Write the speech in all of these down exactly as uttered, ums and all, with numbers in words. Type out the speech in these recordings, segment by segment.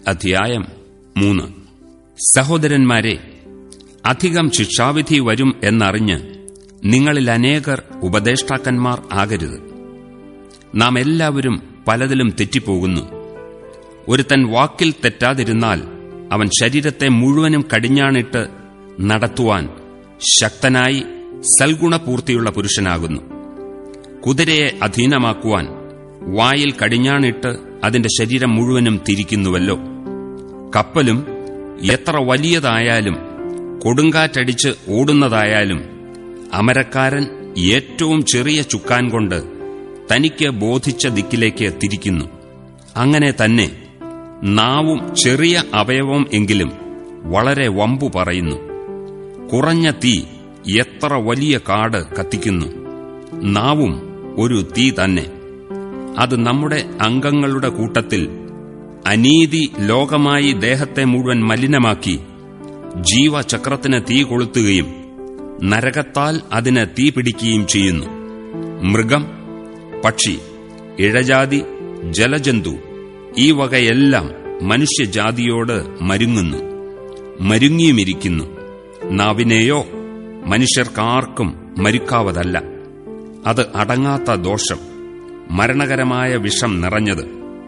അധ്യായം മൂന്ന്. സഹോദരന്മാരെ, അധികം ശിക്ഷാവിധി വരും എന്നറിഞ്ഞ് നിങ്ങളിൽ അനേകർ ഉപദേഷ്ടാക്കന്മാർ ആകരുത്. നാം എല്ലാവരും പലതിലും തെറ്റിപ്പോകുന്നു. ഒരുത്തൻ വാക്കിൽ തെറ്റാതിരുന്നാൽ അവൻ ശരീരത്തെ മുഴുവനും കടിഞ്ഞാണിട്ട് നടത്തുവാൻ ശക്തനായി സൽഗുണപൂർത്തിയുള്ള പുരുഷനാകുന്നു. കുതിരയെ അധീനമാക്കുവാൻ വായിൽ കടിഞ്ഞാണിട്ട് അതിന്റെ ശരീരം മുഴുവനും തിരിക്കുന്നുവല്ലോ. കപ്പലും എത്ര വലിയതായാലും കൊടുങ്കാറ്റടിച്ച് ഓടുന്നതായാലും അമരക്കാരൻ ഏറ്റവും ചെറിയ ചുക്കാൻ കൊണ്ട് തനിക്ക് ബോധിച്ച ദിക്കിലേക്ക് തിരിക്കുന്നു. അങ്ങനെ തന്നെ നാവും ചെറിയ അവയവം എങ്കിലും വളരെ വമ്പു പറയുന്നു. കുറഞ്ഞ തീ എത്ര വലിയ കാട് കത്തിക്കുന്നു. നാവും ഒരു തീ തന്നെ. അത് നമ്മുടെ അംഗങ്ങളുടെ കൂട്ടത്തിൽ അനീതി ലോകമായി ദേഹത്തെ മുഴുവൻ മലിനമാക്കി ജീവചക്രത്തിന് തീ കൊളുത്തുകയും നരകത്താൽ അതിന് തീ പിടിക്കുകയും ചെയ്യുന്നു. മൃഗം, പക്ഷി, ഇഴജാതി, ജലജന്തു ഈ വകയെല്ലാം മനുഷ്യജാതിയോട് മരുങ്ങുന്നു, മരുങ്ങിയുമിരിക്കുന്നു. നാവിനെയോ മനുഷ്യർക്കാർക്കും മരുക്കാവതല്ല. അത് അടങ്ങാത്ത ദോഷം, മരണകരമായ വിഷം നിറഞ്ഞത്.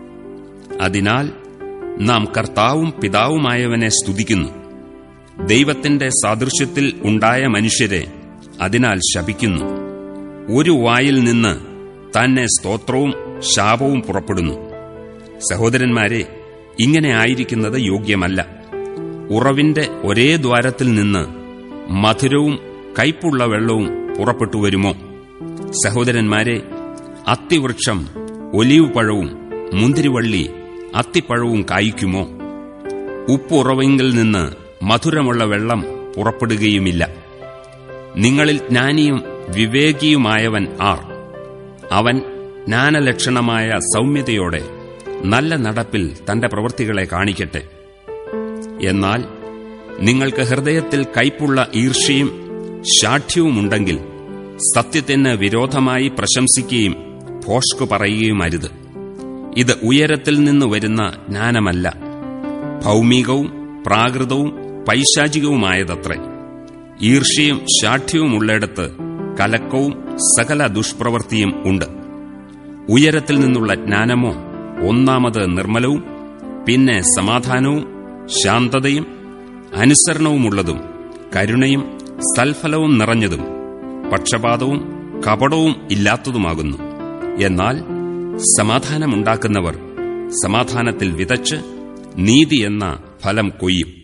അതിനാൽ നാം കർത്താവും പിതാവുമായവനെ സ്തുതിക്കുന്നു. ദൈവത്തിന്റെ സാദൃശ്യത്തിൽ ഉണ്ടായ മനുഷ്യരെ അതിനാൽ ശപിക്കുന്നു. ഒരു വായിൽ നിന്ന് തന്നെ സ്തോത്രവും ശാപവും പുറപ്പെടുന്നു. സഹോദരന്മാരെ, ഇങ്ങനെ ആയിരിക്കുന്നത് യോഗ്യമല്ല. ഉറവിന്റെ ഒരേ ദ്വാരത്തിൽ നിന്ന് മധുരവും കയ്പുള്ള വെള്ളവും പുറപ്പെട്ടുവരുമോ? സഹോദരന്മാരെ, അത്തിവൃക്ഷം ഒലീവ് പഴവും മുന്തിരിവള്ളി അത്തിപ്പഴവും കായ്ക്കുമോ? ഉപ്പുറവിങ്കിൽ നിന്ന് മധുരമുള്ള വെള്ളം പുറപ്പെടുകയുമില്ല. നിങ്ങളിൽ ജ്ഞാനിയും വിവേകിയുമായവൻ ആർ? അവൻ ജ്ഞാനലക്ഷണമായ സൗമ്യതയോടെ നല്ല നടപ്പിൽ തന്റെ പ്രവൃത്തികളെ കാണിക്കട്ടെ. എന്നാൽ നിങ്ങൾക്ക് ഹൃദയത്തിൽ കയ്പുള്ള ഈർഷ്യയും ശാഠ്യവുമുണ്ടെങ്കിൽ സത്യത്തിന് വിരോധമായി പ്രശംസിക്കുകയും ഭോഷ്കു പറയുകയും അരുത്. ഇത് ഉയരത്തിൽ നിന്ന് വരുന്ന ജ്ഞാനമല്ല, ഭൗമികവും പ്രാകൃതവും പൈശാചികവുമായതത്രേ. ഈർഷ്യയും ശാഠ്യവുമുള്ളിടത്ത് കലക്കവും സകല ദുഷ്പ്രവൃത്തിയും ഉണ്ട്. ഉയരത്തിൽ നിന്നുള്ള ജ്ഞാനമോ ഒന്നാമത് നിർമ്മലവും, പിന്നെ സമാധാനവും ശാന്തതയും അനുസരണവുമുള്ളതും കരുണയും സൽഫലവും നിറഞ്ഞതും പക്ഷപാതവും കപടവും ഇല്ലാത്തതുമാകുന്നു. എന്നാൽ സമാധാനമുണ്ടാക്കുന്നവർ സമാധാനത്തിൽ വിതച്ച് നീതി എന്ന ഫലം കൊയ്യും.